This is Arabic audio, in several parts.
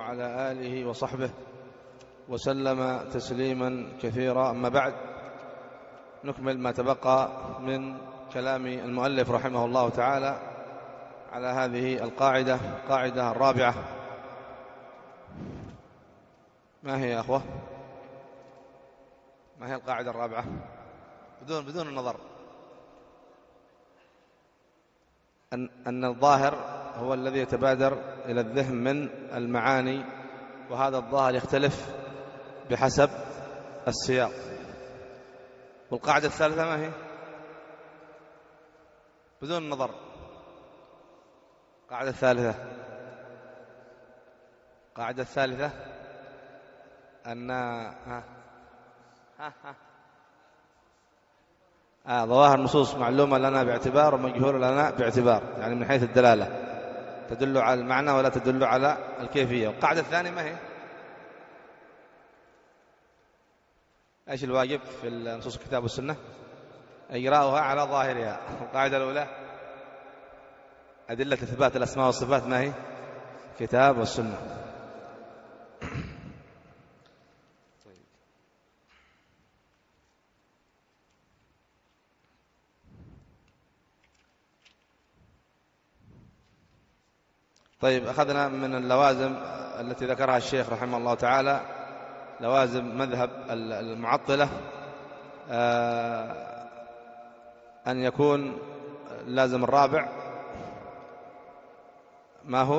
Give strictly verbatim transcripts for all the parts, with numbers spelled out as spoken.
وعلى آله وصحبه وسلم تسليما كثيرا. أما بعد، نكمل ما تبقى من كلام المؤلف رحمه الله تعالى على هذه القاعدة، القاعدة الرابعة. ما هي يا أخوة؟ ما هي القاعدة الرابعة؟ بدون بدون النظر. أن أن الظاهر هو الذي يتبادر إلى الذهن من المعاني، وهذا الظاهر يختلف بحسب السياق. والقاعدة الثالثة ما هي؟ بدون النظر. القاعدة الثالثة القاعدة الثالثة أن ها ها ها آه ظواهر النصوص معلومة لنا باعتبار ومجهولة لنا باعتبار، يعني من حيث الدلالة تدل على المعنى ولا تدل على الكيفية. والقاعدة الثانية ما هي؟ ايش الواجب في نصوص الكتاب والسنة؟ إجراؤها على ظاهرها. القاعدة الأولى أدلة إثبات الأسماء والصفات ما هي؟ كتاب والسنة. طيب، أخذنا من اللوازم التي ذكرها الشيخ رحمه الله تعالى لوازم مذهب المعطلة، أن يكون لازم الرابع ما هو؟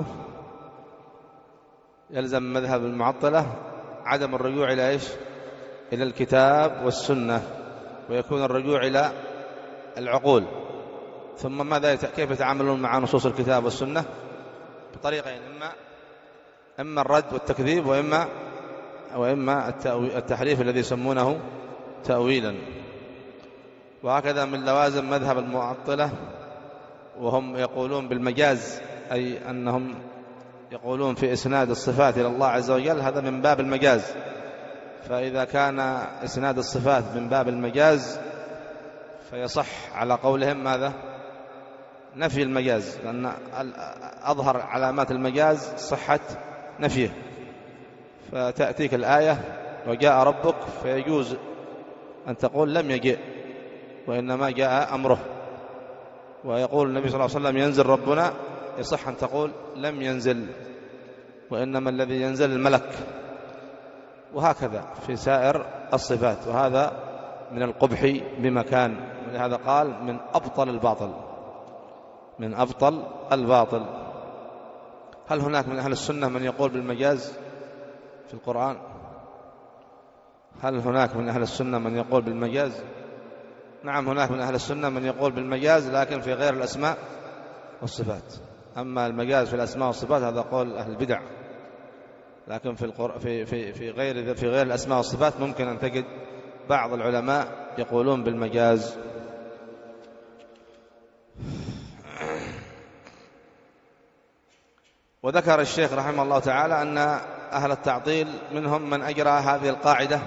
يلزم مذهب المعطلة عدم الرجوع إلى إيش؟ إلى الكتاب والسنة، ويكون الرجوع إلى العقول. ثم ماذا كيف يتعاملون مع نصوص الكتاب والسنة؟ بطريقين، إما إما الرد والتكذيب، وإما وإما التحريف الذي يسمونه تأويلا. وهكذا من لوازم مذهب المعطلة وهم يقولون بالمجاز، أي أنهم يقولون في إسناد الصفات إلى الله عز وجل، هذا من باب المجاز. فإذا كان إسناد الصفات من باب المجاز فيصح على قولهم ماذا؟ نفي المجاز، لأن أظهر علامات المجاز صحة نفيه. فتأتيك الآية وجاء ربك، فيجوز أن تقول لم يجئ، وإنما جاء أمره. ويقول النبي صلى الله عليه وسلم ينزل ربنا، يصح أن تقول لم ينزل، وإنما الذي ينزل الملك. وهكذا في سائر الصفات، وهذا من القبح بمكان. ولهذا قال من أبطل الباطل، من أبطل الباطل. هل هناك من أهل السنة من يقول بالمجاز في القرآن؟ هل هناك من أهل السنة من يقول بالمجاز؟ نعم، هناك من أهل السنة من يقول بالمجاز، لكن في غير الأسماء والصفات. أما المجاز في الأسماء والصفات هذا قول أهل البدع، لكن في القر... في في في غير في غير الأسماء والصفات ممكن أن تجد بعض العلماء يقولون بالمجاز. وذكر الشيخ رحمه الله تعالى أن أهل التعطيل منهم من أجرى هذه القاعدة.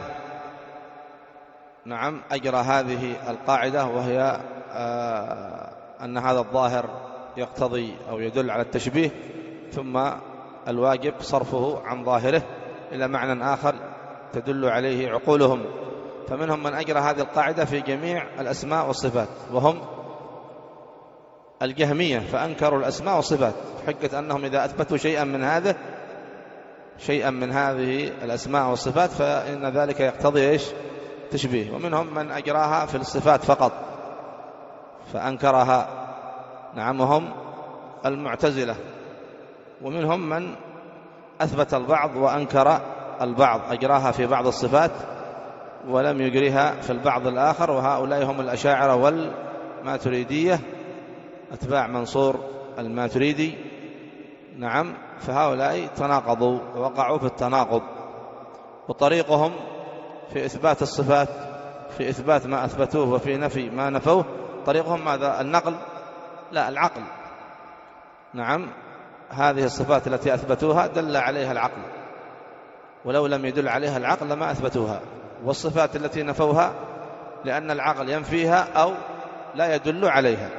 نعم، أجرى هذه القاعدة، وهي آه أن هذا الظاهر يقتضي أو يدل على التشبيه، ثم الواجب صرفه عن ظاهره إلى معنى آخر تدل عليه عقولهم. فمنهم من أجرى هذه القاعدة في جميع الأسماء والصفات، وهم الجهمية، فأنكروا الأسماء والصفات حجة أنهم إذا أثبتوا شيئا من هذا شيئا من هذه الأسماء والصفات فإن ذلك يقتضي إيش؟ تشبيه. ومنهم من أجراها في الصفات فقط فأنكرها، نعم، وهم المعتزلة. ومنهم من أثبت البعض وأنكر البعض، أجراها في بعض الصفات ولم يجريها في البعض الآخر، وهؤلاء هم الأشاعرة والماتريدية، أتباع منصور الماتريدي. نعم، فهؤلاء تناقضوا ووقعوا في التناقض. وطريقهم في إثبات الصفات، في إثبات ما أثبتوه وفي نفي ما نفوه، طريقهم ماذا؟ النقل؟ لا، العقل. نعم، هذه الصفات التي أثبتوها دل عليها العقل، ولو لم يدل عليها العقل لما أثبتوها. والصفات التي نفوها لأن العقل ينفيها أو لا يدل عليها.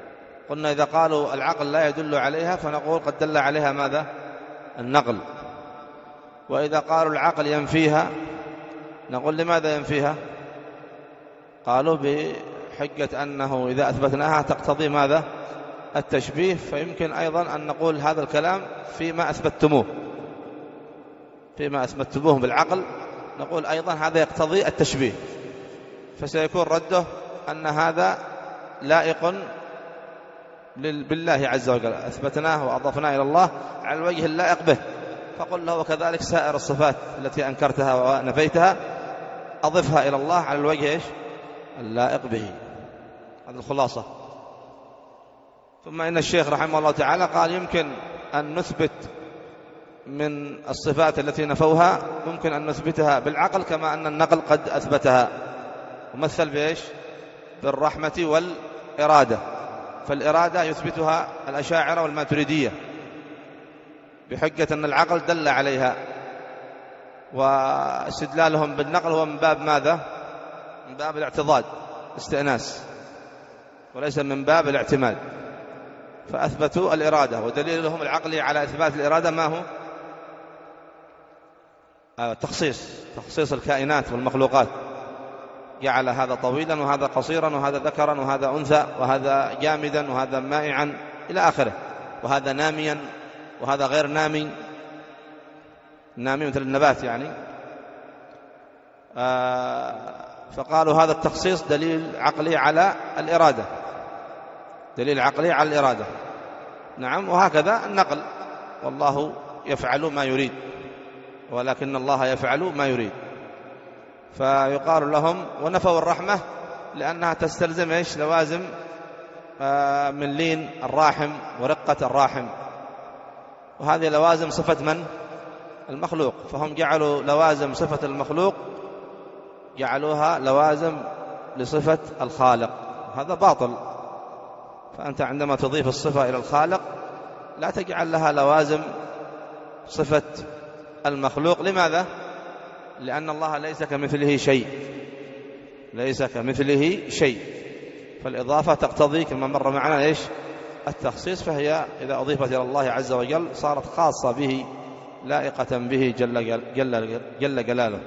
قلنا إذا قالوا العقل لا يدل عليها فنقول قد دل عليها ماذا؟ النقل. وإذا قالوا العقل ينفيها نقول لماذا ينفيها؟ قالوا بحجة أنه إذا أثبتناها تقتضي ماذا؟ التشبيه، فيمكن أيضا أن نقول هذا الكلام فيما أثبتموه فيما أثبتموه بالعقل، نقول أيضا هذا يقتضي التشبيه، فسيكون رده أن هذا لائق بالله عز وجل، أثبتناه وأضفناه إلى الله على الوجه اللائق به، فقل له وكذلك سائر الصفات التي أنكرتها ونفيتها أضفها إلى الله على الوجه إيش؟ اللائق به. هذه الخلاصة. ثم إن الشيخ رحمه الله تعالى قال يمكن أن نثبت من الصفات التي نفوها ممكن أن نثبتها بالعقل كما أن النقل قد أثبتها، ومثل بإيش؟ بالرحمة والإرادة، فالإرادة يثبتها الأشاعرة والماتريدية بحجة أن العقل دل عليها، واستدلالهم بالنقل هو من باب ماذا؟ من باب الاعتضاد استئناس، وليس من باب الاعتماد، فأثبتوا الإرادة، ودليلهم العقلي على إثبات الإرادة ما هو؟ آه تخصيص تخصيص الكائنات والمخلوقات، جعل هذا طويلا وهذا قصيرا وهذا ذكرا وهذا أنثى وهذا جامدا وهذا مائعا إلى آخره، وهذا ناميا وهذا غير نامي، نامي مثل النبات يعني. آه فقالوا هذا التخصيص دليل عقلي على الإرادة، دليل عقلي على الإرادة. نعم، وهكذا النقل، والله يفعل ما يريد ولكن الله يفعل ما يريد، فيقال لهم ونفوا الرحمة لأنها تستلزم إيش؟ لوازم من لين الراحم ورقة الراحم، وهذه لوازم صفة من؟ المخلوق، فهم جعلوا لوازم صفة المخلوق جعلوها لوازم لصفة الخالق، هذا باطل. فأنت عندما تضيف الصفة إلى الخالق لا تجعل لها لوازم صفة المخلوق. لماذا؟ لأن الله ليس كمثله شيء، ليس كمثله شيء، فالإضافة تقتضي كما مر معنا إيش؟ التخصيص، فهي إذا أضيفت إلى الله عز وجل صارت خاصة به لائقة به جل, جل, جل جلاله.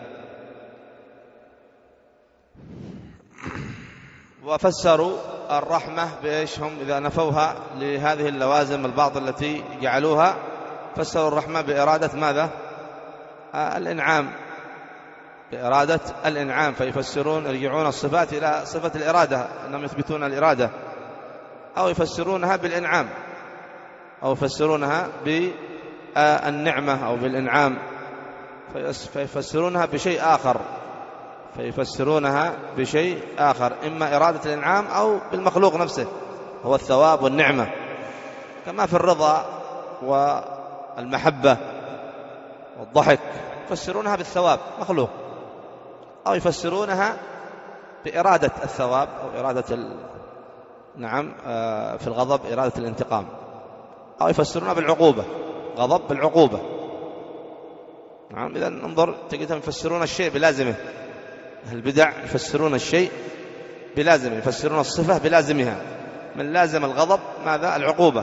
وفسروا الرحمة بإيش هم إذا نفوها لهذه اللوازم الباطل التي جعلوها؟ فسروا الرحمة بإرادة ماذا؟ آه الإنعام، بإرادة الإنعام، فيفسرون يرجعون الصفات إلى صفة الإرادة، أنهم يثبتون الإرادة، أو يفسرونها بالإنعام، أو يفسرونها بالنعمة أو بالإنعام، فيفسرونها بشيء آخر فيفسرونها بشيء آخر إما إرادة الإنعام أو بالمخلوق نفسه هو الثواب والنعمة، كما في الرضا والمحبة والضحك يفسرونها بالثواب مخلوق، أو يفسرونها بإرادة الثواب أو إرادة ال... نعم في الغضب إرادة الانتقام، أو يفسرونها بالعقوبة، غضب بالعقوبة. نعم، إذا انظر تجدهم يفسرون الشيء بلازمه، البدع يفسرون الشيء بلازمه، يفسرون الصفة بلازمها، من لازم الغضب ماذا؟ العقوبة،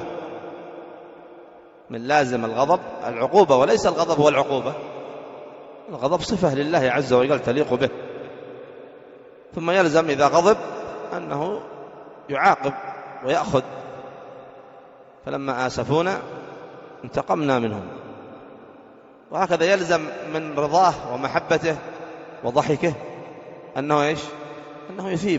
من لازم الغضب العقوبة، وليس الغضب هو العقوبة، الغضب صفة لله عز وجل تليق به، ثم يلزم إذا غضب أنه يعاقب ويأخذ، فلما آسفونا انتقمنا منهم، وهكذا يلزم من رضاه ومحبته وضحكه أنه إيش؟ أنه يثيب،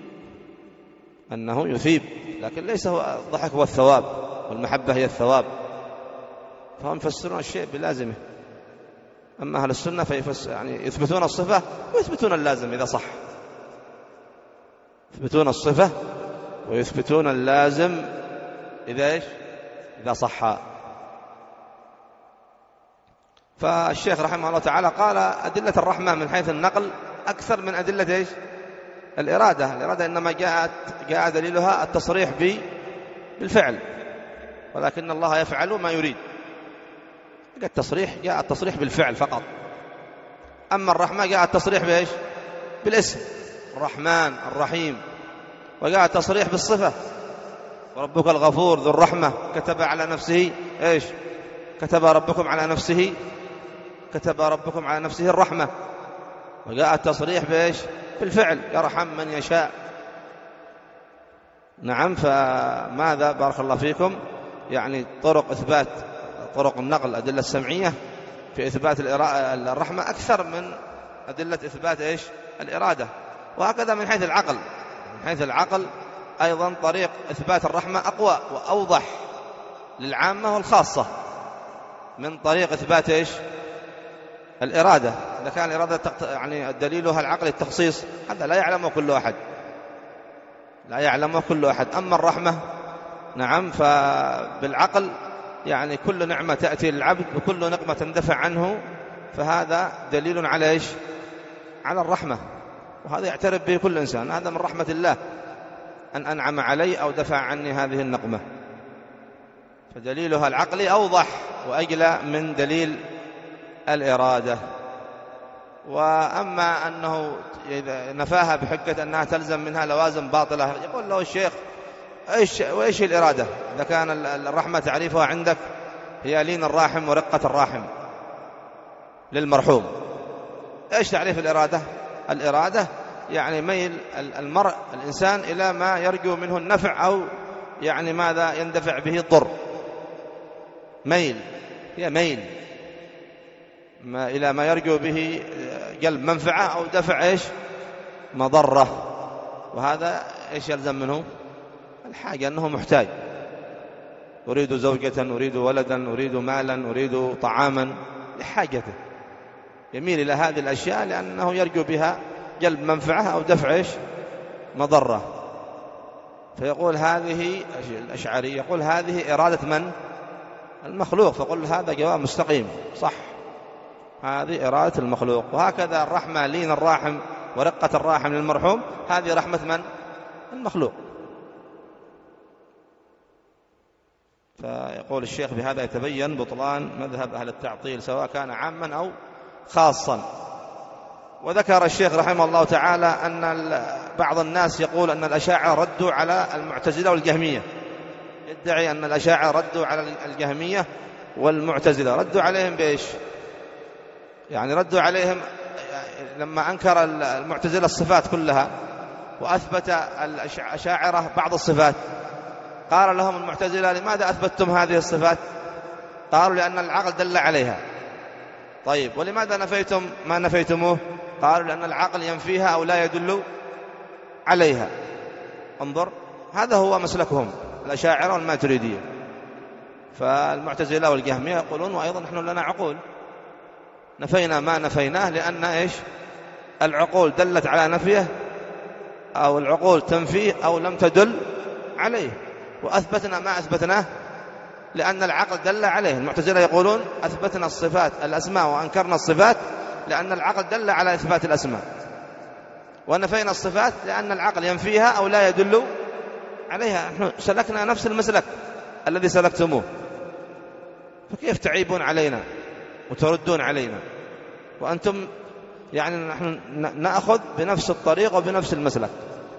أنه يثيب، لكن ليس هو الضحك هو الثواب والمحبة هي الثواب، فهم يفسرون الشيء بلازمه. أما أهل السنة فيفسر يعني يثبتون الصفة ويثبتون اللازم إذا صح، يثبتون الصفة ويثبتون اللازم إذا إيش؟ إذا صح. فالشيخ رحمه الله تعالى قال أدلة الرحمة من حيث النقل أكثر من أدلة إيش؟ الإرادة. الإرادة إنما جاءت جاء دليلها التصريح بالفعل، ولكن الله يفعل ما يريد، التصريح جاء التصريح بالفعل فقط. أما الرحمة جاء التصريح بإيش؟ بالاسم، الرحمن الرحيم، وجاء التصريح بالصفة، وربك الغفور ذو الرحمة، كتب على نفسه إيش؟ كتب ربكم على نفسه كتب ربكم على نفسه الرحمة، وجاء التصريح بإيش؟ بالفعل، يرحم من يشاء. نعم. فماذا بارك الله فيكم يعني طرق إثبات، طرق النقل الأدلة السمعية في إثبات الرحمة أكثر من أدلة إثبات إيش؟ الإرادة. وهكذا من حيث العقل، من حيث العقل أيضا طريق إثبات الرحمة أقوى وأوضح للعامة والخاصة من طريق إثبات إيش؟ الإرادة. إذا كان الإرادة يعني دليلها العقل التخصيص، هذا لا يعلمه كل أحد، لا يعلمه كل أحد. أما الرحمة نعم فبالعقل يعني كل نعمة تأتي للعبد وكل نقمة تندفع عنه، فهذا دليل على إيش؟ على الرحمة، وهذا يعترف به كل إنسان، هذا من رحمة الله أن أنعم علي أو دفع عني هذه النقمة. فدليلها العقلي أوضح وأجلى من دليل الإرادة. وأما أنه إذا نفاها بحجة أنها تلزم منها لوازم باطلة، يقول له الشيخ إيش وإيش الإرادة؟ إذا كان الرحمة تعريفها عندك هي لين الراحم ورقة الراحم للمرحوم، إيش تعريف الإرادة؟ الإرادة يعني ميل المرء الإنسان إلى ما يرجو منه النفع أو يعني ماذا يندفع به الضر. ميل، هي ميل ما إلى ما يرجو به جلب منفعة أو دفع إيش؟ مضرة. وهذا إيش يلزم منه؟ الحاجة، أنه محتاج، أريد زوجة، أريد ولدا، أريد مالا، أريد طعاما، لحاجته يميل إلى هذه الأشياء لأنه يرجو بها جلب منفعة أو دفع إيش؟ مضرة. فيقول هذه الأشعري يقول هذه إرادة من؟ المخلوق. فقل هذا جواب مستقيم صح، هذه إرادة المخلوق. وهكذا الرحمة لين الراحم ورقة الراحم للمرحوم، هذه رحمة من؟ المخلوق. فيقول الشيخ بهذا يتبين بطلان مذهب أهل التعطيل سواء كان عاما أو خاصا. وذكر الشيخ رحمه الله تعالى أن بعض الناس يقول أن الأشاعرة ردوا على المعتزلة والجهمية، يدعي أن الأشاعرة ردوا على الجهمية والمعتزلة. ردوا عليهم بإيش؟ يعني ردوا عليهم لما أنكر المعتزلة الصفات كلها وأثبت الأشاعرة بعض الصفات، قال لهم المعتزلة لماذا أثبتتم هذه الصفات؟ قالوا لأن العقل دل عليها. طيب ولماذا نفيتم ما نفيتموه؟ قالوا لأن العقل ينفيها أو لا يدل عليها. انظر، هذا هو مسلكهم الأشاعرة والماتريدية. فالمعتزلة والجهمية يقولون وأيضا نحن لنا عقول، نفينا ما نفيناه لأن إيش؟ العقول دلت على نفيه أو العقول تنفيه أو لم تدل عليه، وأثبتنا ما أثبتناه لأن العقل دل عليه. المعتزلة يقولون أثبتنا الصفات الأسماء وأنكرنا الصفات لأن العقل دل على إثبات الأسماء، ونفينا الصفات لأن العقل ينفيها أو لا يدل عليها. نحن سلكنا نفس المسلك الذي سلكتموه، فكيف تعيبون علينا وتردون علينا وأنتم يعني نحن نأخذ بنفس الطريق وبنفس المسلك؟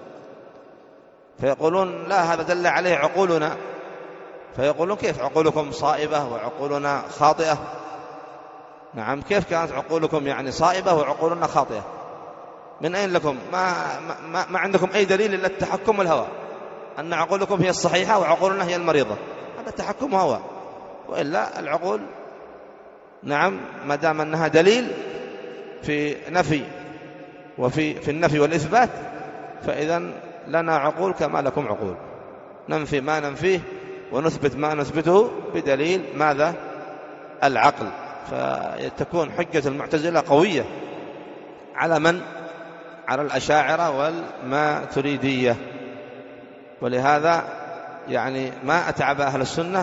فيقولون لا، هذا دل عليه عقولنا. فيقولون كيف عقولكم صائبة وعقولنا خاطئة؟ نعم، كيف كانت عقولكم يعني صائبة وعقولنا خاطئة؟ من أين لكم؟ ما, ما, ما عندكم أي دليل إلا التحكم والهوى، أن عقولكم هي الصحيحة وعقولنا هي المريضة. هذا تحكم هوى، وإلا العقول نعم ما دام أنها دليل في نفي وفي في النفي والإثبات، فإذا لنا عقول كما لكم عقول، ننفي ما ننفيه ونثبت ما نثبته بدليل ماذا؟ العقل. فتكون حجة المعتزلة قوية على من؟ على الأشاعرة والماتريدية. ولهذا يعني ما أتعب أهل السنة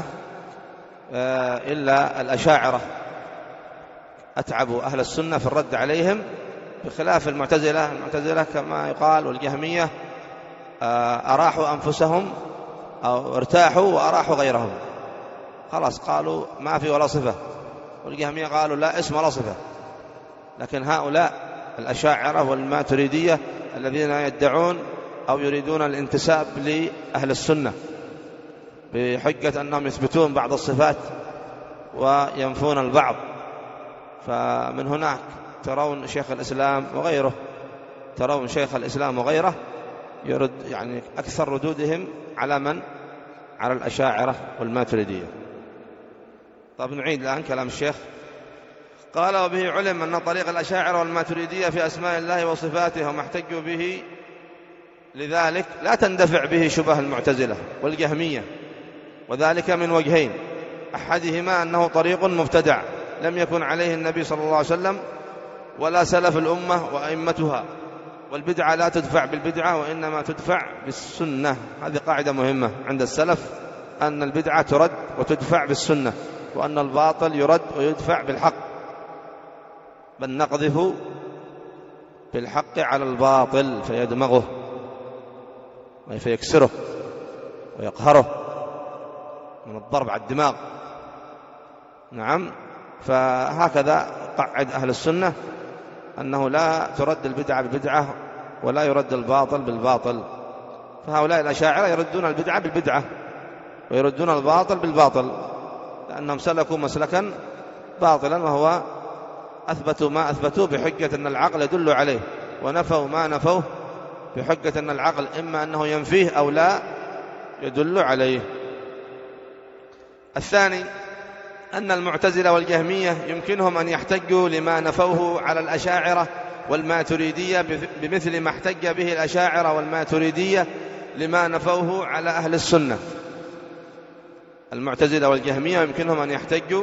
إلا الأشاعرة، أتعبوا أهل السنة في الرد عليهم، بخلاف المعتزلة. المعتزلة كما يقال والجهمية أراحوا أنفسهم أو ارتاحوا وأراحوا غيرهم، خلاص قالوا ما في ولا صفة. والجهمية قالوا لا اسم ولا صفة. لكن هؤلاء الأشاعرة والماتريدية الذين يدعون أو يريدون الانتساب لأهل السنة بحجة أنهم يثبتون بعض الصفات وينفون البعض، فمن هناك ترون شيخ الإسلام وغيره ترون شيخ الإسلام وغيره يرد يعني أكثر ردودهم على من؟ على الأشاعرة والماتريدية. طب نعيد الآن كلام الشيخ. قال: وبه علم أن طريق الأشاعرة والماتريدية في أسماء الله وصفاته وما احتجوا به، لذلك لا تندفع به شبه المعتزلة والجهمية، وذلك من وجهين: أحدهما أنه طريق مبتدع لم يكن عليه النبي صلى الله عليه وسلم ولا سلف الأمة وأئمتها، والبدعة لا تدفع بالبدعة وإنما تدفع بالسنة. هذه قاعدة مهمة عند السلف، أن البدعة ترد وتدفع بالسنة، وأن الباطل يرد ويدفع بالحق، بل نقذف بالحق على الباطل فيدمغه فيكسره ويقهره من الضرب على الدماغ. نعم. فهكذا قعد أهل السنة أنه لا ترد البدعة بالبدعة ولا يرد الباطل بالباطل. فهؤلاء الأشاعرة يردون البدعة بالبدعة ويردون الباطل بالباطل، لأنهم سلكوا مسلكا باطلا، وهو أثبتوا ما أثبتوه بحجة أن العقل يدل عليه، ونفوا ما نفوه بحجة أن العقل إما أنه ينفيه أو لا يدل عليه. الثاني أن المعتزلة والجهمية يمكنهم أن يحتجوا لما نفوه على الأشاعرة والماتريدية بمثل ما احتج به الأشاعرة والماتريدية لما نفوه على أهل السنة. المعتزلة والجهمية يمكنهم أن يحتجوا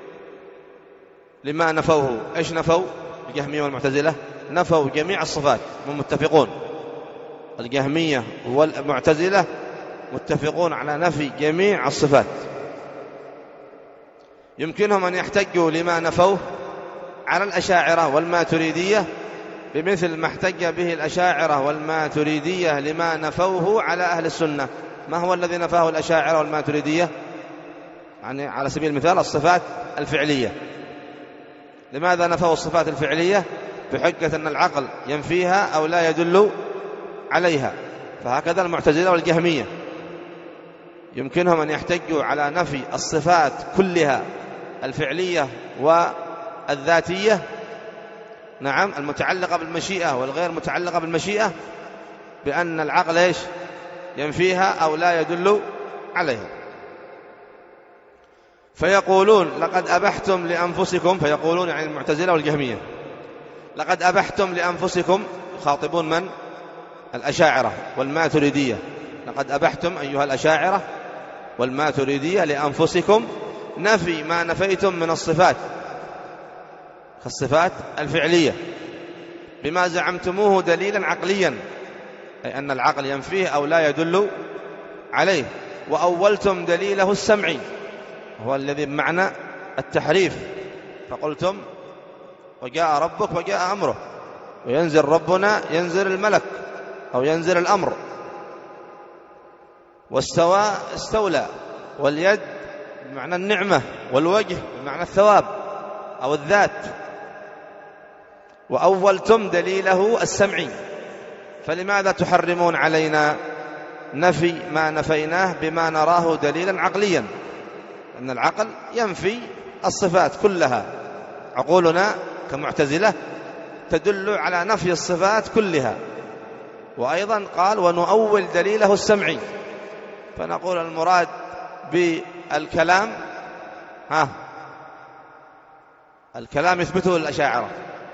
لما نفوه. إيش نفوا الجهمية والمعتزلة؟ نفوا جميع الصفات، هم متفقون. الجهمية والمعتزلة متفقون على نفي جميع الصفات. يمكنهم أن يحتجوا لما نفوه على الأشاعرة والماتريدية بمثل ما احتج به الأشاعرة والماتريدية لما نفوه على أهل السنة. ما هو الذي نفاه الأشاعرة والماتريدية؟ يعني على سبيل المثال الصفات الفعلية. لماذا نفوا الصفات الفعلية؟ بحجة أن العقل ينفيها أو لا يدل عليها. فهكذا المعتزلة والجهمية يمكنهم أن يحتجوا على نفي الصفات كلها الفعلية والذاتية، نعم، المتعلقة بالمشيئة والغير متعلقة بالمشيئة، بأن العقل إيش؟ ينفيها أو لا يدل عليها. فيقولون: لقد أبحتم لأنفسكم، فيقولون عن المعتزلة والجهمية: لقد أبحتم لأنفسكم، يخاطبون من؟ الأشاعرة والماتريدية. لقد أبحتم أيها الأشاعرة والماتريدية لأنفسكم نفي ما نفيتم من الصفات كالصفات الفعلية بما زعمتموه دليلا عقليا، أي أن العقل ينفيه أو لا يدل عليه، وأولتم دليله السمعي، هو الذي بمعنى التحريف، فقلتم: وجاء ربك وجاء أمره، وينزل ربنا ينزل الملك أو ينزل الأمر، واستوى استولى، واليد بمعنى النعمة، والوجه بمعنى الثواب أو الذات، وأولتم دليله السمعي. فلماذا تحرمون علينا نفي ما نفيناه بما نراه دليلا عقليا؟ أن العقل ينفي الصفات كلها، عقولنا كمعتزلة تدل على نفي الصفات كلها. وأيضا قال: ونؤول دليله السمعي. فنقول المراد بالكلام ها الكلام يثبته الأشاعرة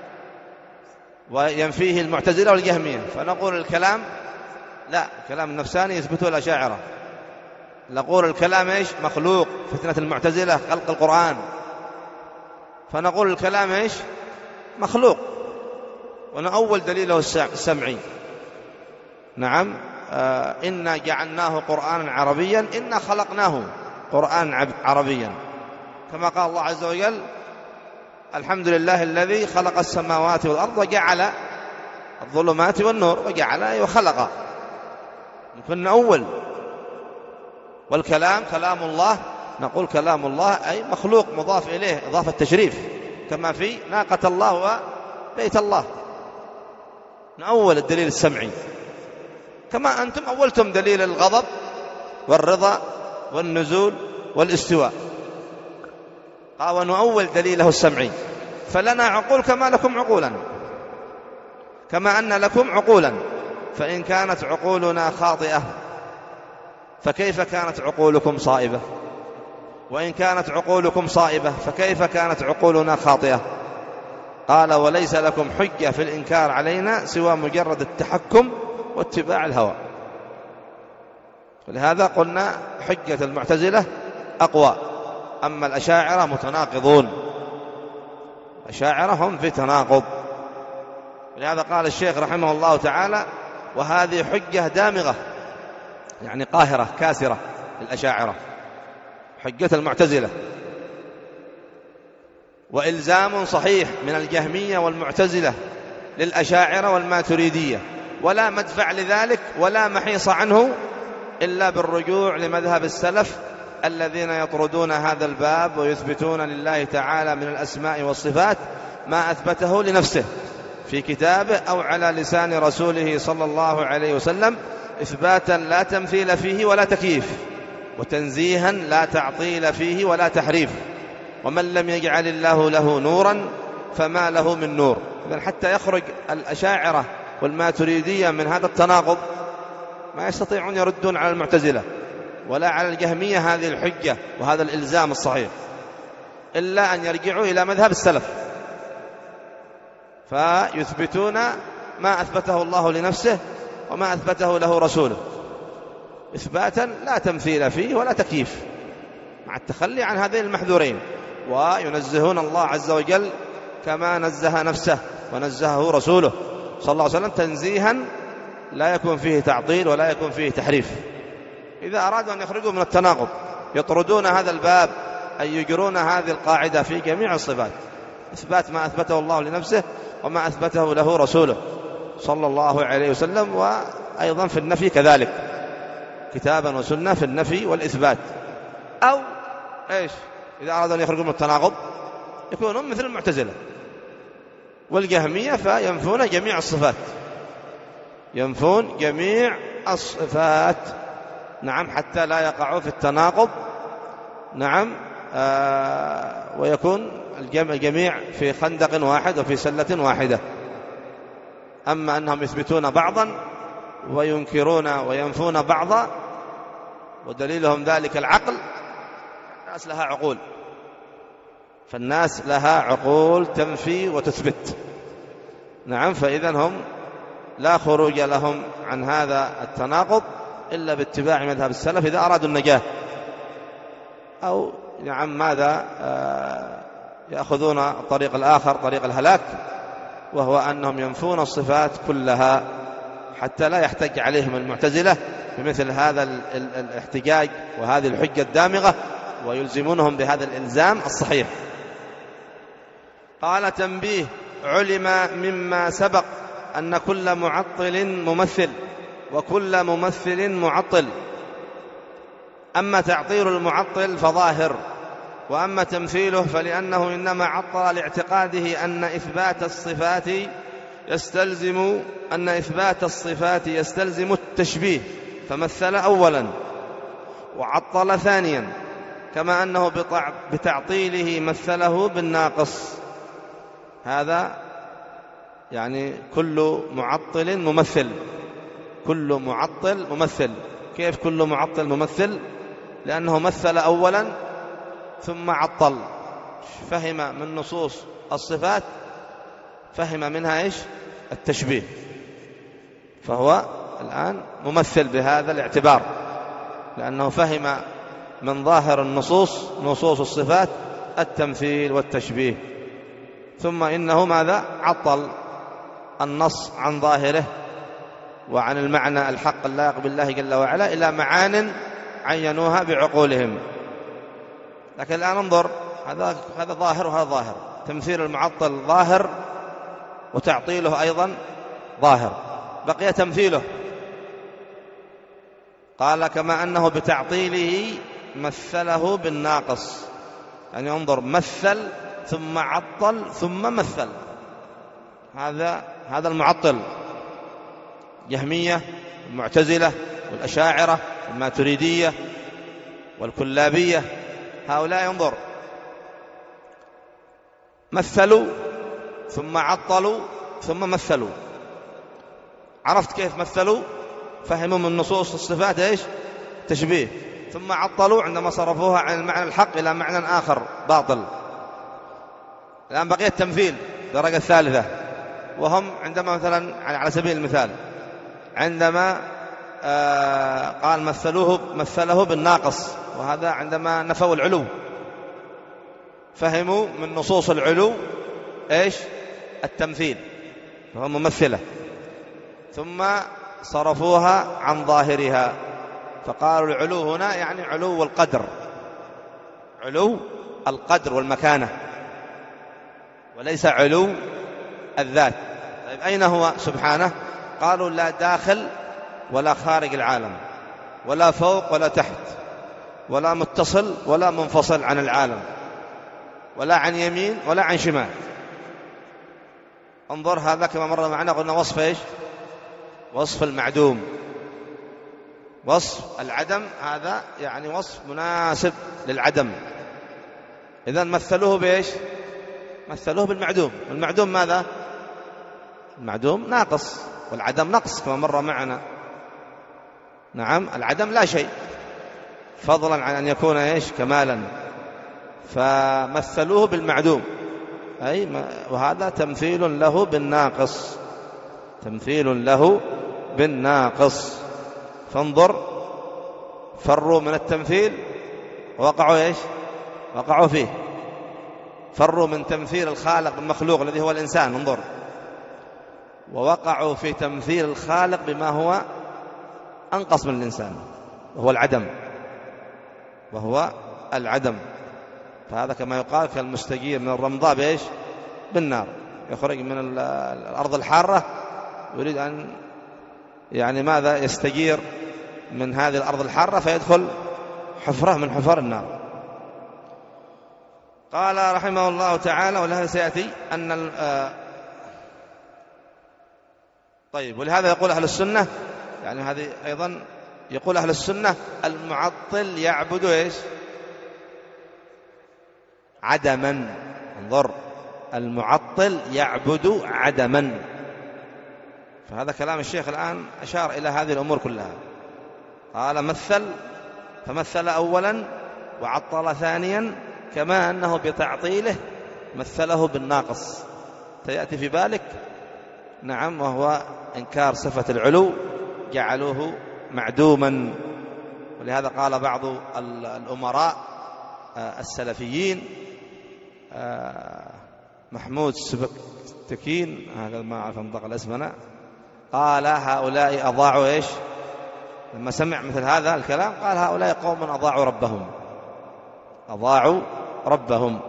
وينفيه المعتزلة والجهمية، فنقول الكلام لا، الكلام النفساني يثبته الأشاعرة. نقول الكلام إيش؟ مخلوق، فتنة المعتزلة خلق القرآن، فنقول الكلام إيش؟ مخلوق، ونؤول دليله السمعي. نعم. آه إنا جعلناه قرآنا عربيا، إنا خلقناه قرآن عربيا، كما قال الله عز وجل: الحمد لله الذي خلق السماوات والأرض وجعل الظلمات والنور، وجعل وخلق. يمكن نؤول. والكلام كلام الله، نقول كلام الله أي مخلوق مضاف إليه إضافة تشريف، كما في ناقة الله وبيت الله. نؤول الدليل السمعي، كما أنتم أولتم دليل الغضب والرضا والنزول والاستواء. قال: ونؤول دليله السمعي. فلنا عقول كما لكم عقولا، كما أن لكم عقولا. فإن كانت عقولنا خاطئة فكيف كانت عقولكم صائبة؟ وإن كانت عقولكم صائبة فكيف كانت عقولنا خاطئة؟ قال وليس لكم حجة في الإنكار علينا سوى مجرد التحكم واتباع الهوى. ولهذا قلنا حجة المعتزلة أقوى، أما الأشاعرة متناقضون، الأشاعرة هم في تناقض. ولهذا قال الشيخ رحمه الله تعالى وهذه حجة دامغة، يعني قاهرة كاسرة للأشاعرة، حجة المعتزلة. وإلزام صحيح من الجهمية والمعتزلة للأشاعرة والماتريدية، ولا مدفع لذلك ولا محيص عنه إلا بالرجوع لمذهب السلف الذين يطردون هذا الباب ويثبتون لله تعالى من الأسماء والصفات ما أثبته لنفسه في كتابه أو على لسان رسوله صلى الله عليه وسلم، إثباتا لا تمثيل فيه ولا تكييف، وتنزيها لا تعطيل فيه ولا تحريف. ومن لم يجعل الله له نورا فما له من نور. إذن حتى يخرج الأشاعرة والماتريدية من هذا التناقض ما يستطيعون يردون على المعتزلة ولا على الجهمية هذه الحجة وهذا الإلزام الصحيح، إلا أن يرجعوا إلى مذهب السلف فيثبتون ما أثبته الله لنفسه وما أثبته له رسوله، إثباتا لا تمثيل فيه ولا تكييف، مع التخلي عن هذين المحذورين، وينزهون الله عز وجل كما نزه نفسه ونزهه رسوله صلى الله عليه وسلم تنزيها لا يكون فيه تعطيل ولا يكون فيه تحريف. إذا أرادوا أن يخرجوا من التناقض يطردون هذا الباب، أي يجرون هذه القاعدة في جميع الصفات، إثبات ما أثبته الله لنفسه وما أثبته له رسوله صلى الله عليه وسلم، وأيضا في النفي كذلك كتابا وسنة في النفي والإثبات. أو إيش إذا أرادوا أن يخرجوا من التناقض يكونون مثل المعتزلة والجهمية فينفون جميع الصفات، ينفون جميع الصفات، نعم، حتى لا يقعوا في التناقض، نعم، آه ويكون الجميع في خندق واحد وفي سلة واحدة. أما أنهم يثبتون بعضا وينكرون وينفون بعضا، ودليلهم ذلك العقل، الناس لها عقول، فالناس لها عقول تنفي وتثبت، نعم، فإذا هم لا خروج لهم عن هذا التناقض إلا باتباع مذهب السلف إذا أرادوا النجاة، أو نعم ماذا آه يأخذون الطريق الآخر طريق الهلاك، وهو أنهم ينفون الصفات كلها حتى لا يحتج عليهم المعتزلة بمثل هذا الاحتجاج وهذه الحجة الدامغة، ويلزمونهم بهذا الإلزام الصحيح. قال تنبيه: علم مما سبق أن كل معطل ممثل وكل ممثل معطل، أما تعطيل المعطل فظاهر، وأما تمثيله فلأنه إنما عطل لاعتقاده أن إثبات الصفات يستلزم أن إثبات الصفات يستلزم التشبيه، فمثل أولا وعطل ثانيا، كما أنه بتعطيله مثله بالناقص. هذا يعني كل معطل ممثل، كل معطل ممثل. كيف كل معطل ممثل؟ لأنه مثل أولا ثم عطل، فهم من نصوص الصفات، فهم منها إيش؟ التشبيه، فهو الآن ممثل بهذا الاعتبار، لأنه فهم من ظاهر النصوص نصوص الصفات التمثيل والتشبيه، ثم إنه ماذا؟ عطل النص عن ظاهره وعن المعنى الحق اللائق بالله جل وعلا إلى معان عينوها بعقولهم. لكن الآن انظر، هذا هذا ظاهر وهذا ظاهر، تمثيل المعطل ظاهر وتعطيله أيضا ظاهر، بقي تمثيله. قال كما أنه بتعطيله مثله بالناقص، يعني انظر، مثل ثم عطل ثم مثل، هذا هذا المعطل. جهمية المعتزلة والأشاعرة الماتريدية والكلابية، هؤلاء انظر مثلوا ثم عطلوا ثم مثلوا. عرفت كيف مثلوا؟ فهموا من نصوص الصفات إيش؟ تشبيه. ثم عطلوا عندما صرفوها عن المعنى الحق إلى معنى آخر باطل. الآن بقي التمثيل درجة الثالثة، وهم عندما مثلا على سبيل المثال عندما آه قال مثلوه مثله بالناقص، وهذا عندما نفوا العلو، فهموا من نصوص العلو إيش؟ التمثيل، فهم ممثلة، ثم صرفوها عن ظاهرها فقالوا العلو هنا يعني علو القدر، علو القدر والمكانة، وليس علو الذات. طيب أين هو سبحانه؟ قالوا لا داخل ولا خارج العالم، ولا فوق ولا تحت، ولا متصل ولا منفصل عن العالم، ولا عن يمين ولا عن شمال. انظر، هذا كما مر معنا قلنا وصف إيش؟ وصف المعدوم، وصف العدم، هذا يعني وصف مناسب للعدم. إذن مثلوه بإيش؟ مثلوه بالمعدوم. والمعدوم ماذا؟ المعدوم ناقص، والعدم نقص كما مر معنا. نعم، العدم لا شيء، فضلا عن أن يكون إيش؟ كمالا. فمثلوه بالمعدوم، أي وهذا تمثيل له بالناقص، تمثيل له بالناقص. فانظر، فروا من التمثيل ووقعوا إيش؟ وقعوا فيه. فروا من تمثيل الخالق بالمخلوق الذي هو الإنسان، انظر، ووقعوا في تمثيل الخالق بما هو أنقص من الإنسان، وهو العدم، وهو العدم. فهذا كما يقال كالمستجير من الرمضاء بإيش؟ بالنار، يخرج من الأرض الحارة يريد أن يعني ماذا؟ يستجير من هذه الأرض الحارة فيدخل حفرة من حفر النار. قال رحمه الله تعالى، ولهذا سيأتي أن طيب ولهذا يقول أهل السنة، يعني هذه أيضا يقول أهل السنة المعطل يعبد إيش؟ عدما. انظر، المعطل يعبد عدما. فهذا كلام الشيخ الآن أشار إلى هذه الأمور كلها. قال مثل، فمثل أولا وعطل ثانيا، كما أنه بتعطيله مثله بالناقص سيأتي في بالك. نعم، وهو إنكار صفة العلو، جعلوه معدوما. ولهذا قال بعض الأمراء السلفيين، محمود سبكتكين، هذا ما أعرف أنطق الاسم، قال هؤلاء أضاعوا إيش؟ لما سمع مثل هذا الكلام قال هؤلاء قوم أضاعوا ربهم، أضاعوا ربهم.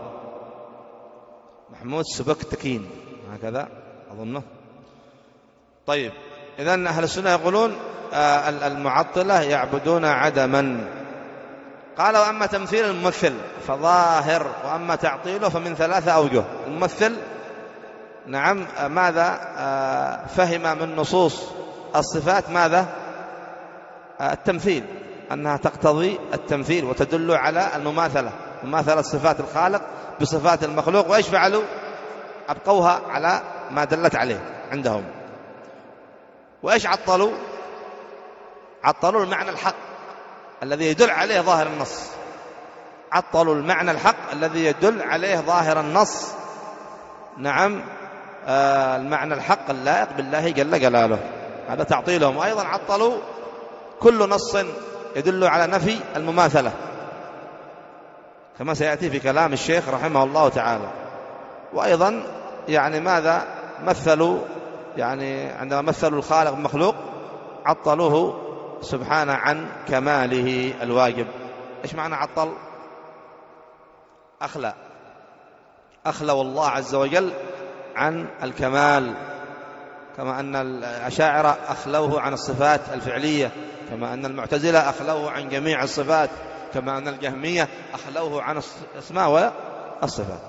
محمود سبكتكين هكذا أظنه. طيب، إذن أهل السنة يقولون المعطلة يعبدون عدما. قال وأما تمثيل الممثل فظاهر، وأما تعطيله فمن ثلاثة أوجه. الممثل نعم ماذا فهم من نصوص الصفات؟ ماذا؟ التمثيل، أنها تقتضي التمثيل وتدل على المماثلة، مماثلة صفات الخالق بصفات المخلوق. وإيش فعلوا؟ أبقوها على ما دلت عليه عندهم. وإيش عطلوا؟ عطلوا المعنى الحق الذي يدل عليه ظاهر النص، عطلوا المعنى الحق الذي يدل عليه ظاهر النص. نعم، آه المعنى الحق اللائق بالله جل جلاله، هذا تعطيلهم. وأيضا عطلوا كل نص يدل على نفي المماثلة، كما سيأتي في كلام الشيخ رحمه الله تعالى. وأيضا يعني ماذا؟ مثلوا، يعني عندما مثلوا الخالق بالمخلوق عطلوه سبحانه عن كماله الواجب. إيش معنى عطل؟ أخلى، أخلوا الله عز وجل عن الكمال، كما أن الأشاعرة أخلوه عن الصفات الفعلية، كما أن المعتزلة أخلوه عن جميع الصفات، كما أن الجهمية أخلوه عن الأسماء والصفات.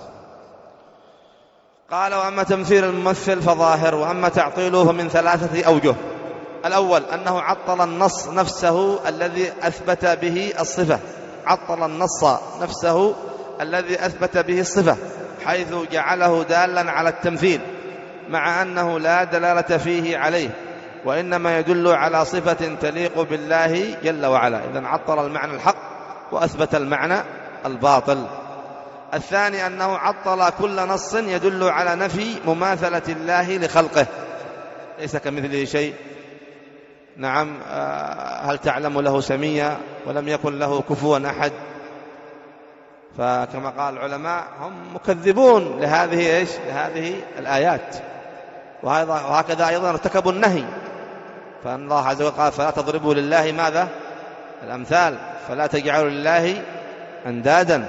قال وأما تمثيل الممثل فظاهر، وأما تعطيله فمن ثلاثة أوجه. الأول أنه عطل النص نفسه الذي أثبت به الصفة، عطل النص نفسه الذي أثبت به الصفة، حيث جعله دالا على التمثيل مع أنه لا دلالة فيه عليه، وإنما يدل على صفة تليق بالله جل وعلا. إذن عطل المعنى الحق وأثبت المعنى الباطل. الثاني أنه عطل كل نص يدل على نفي مماثلة الله لخلقه، ليس كمثله شيء. نعم، هل تعلم له سميا، ولم يكن له كفوا أحد. فكما قال العلماء هم مكذبون لهذه إيش؟ لهذه الآيات. وهكذا أيضا ارتكبوا النهي، فأن الله عز وجل قال فلا تضربوا لله ماذا؟ الأمثال، فلا تجعلوا لله أندادا.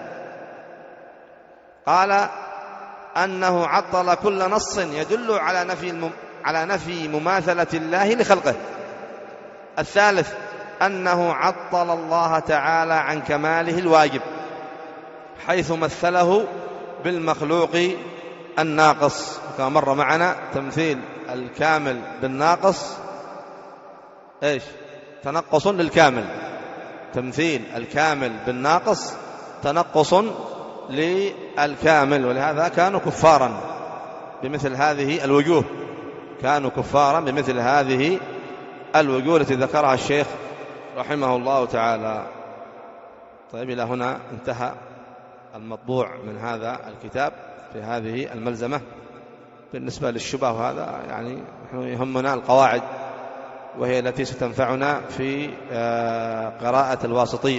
قال أنه عطل كل نص يدل على نفي الم... على نفي مماثلة الله لخلقه. الثالث أنه عطل الله تعالى عن كماله الواجب، حيث مثله بالمخلوق الناقص. كما مر معنا تمثيل الكامل بالناقص إيش؟ تنقص للكامل. تمثيل الكامل بالناقص تنقص للكامل، ولهذا كانوا كفارا بمثل هذه الوجوه، كانوا كفارا بمثل هذه الوجوه التي ذكرها الشيخ رحمه الله تعالى. طيب، إلى هنا انتهى المطبوع من هذا الكتاب في هذه الملزمة. بالنسبة للشبه هذا يعني يهمنا القواعد، وهي التي ستنفعنا في قراءة الواسطية.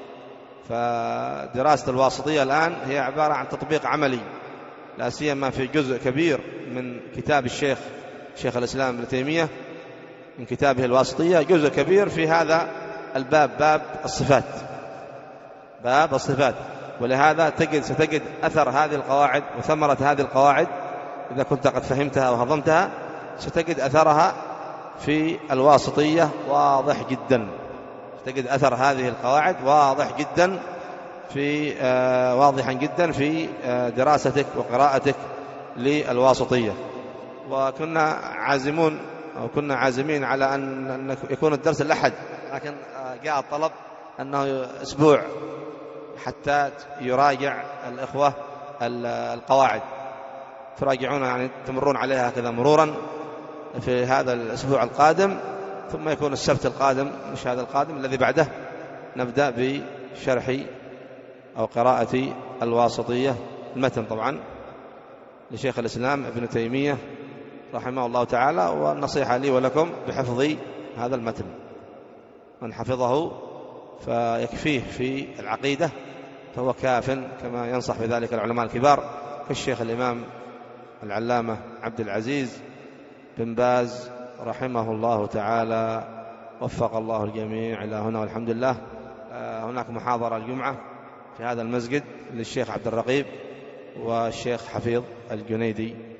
فدراسة الواسطية الآن هي عبارة عن تطبيق عملي، لا سيما في جزء كبير من كتاب الشيخ شيخ الإسلام ابن تيمية، من كتابه الواسطية جزء كبير في هذا الباب، باب الصفات، باب الصفات. ولهذا تجد ستجد أثر هذه القواعد وثمرة هذه القواعد إذا كنت قد فهمتها وهضمتها، ستجد أثرها في الواسطية واضح جدا. ستجد أثر هذه القواعد واضح جدا في آه واضحا جدا في آه دراستك وقراءتك للواسطية. وكنا عازمون أو كنا عازمين على أن يكون الدرس الأحد، لكن آه جاء الطلب أنه أسبوع حتى يراجع الإخوة القواعد، تراجعون يعني تمرون عليها كذا مرورا في هذا الأسبوع القادم، ثم يكون السبت القادم مش هذا القادم الذي بعده نبدأ بشرح أو قراءة الواسطية، المتن طبعا لشيخ الإسلام ابن تيمية رحمه الله تعالى. والنصيحة لي ولكم بحفظ هذا المتن، من حفظه فيكفيه في العقيدة فهو كاف، كما ينصح بذلك العلماء الكبار كالشيخ الإمام العلامة عبد العزيز بن باز رحمه الله تعالى. وفق الله الجميع إلى هنا والحمد لله. هناك محاضرة الجمعة في هذا المسجد للشيخ عبد الرقيب والشيخ حفيظ الجنيدي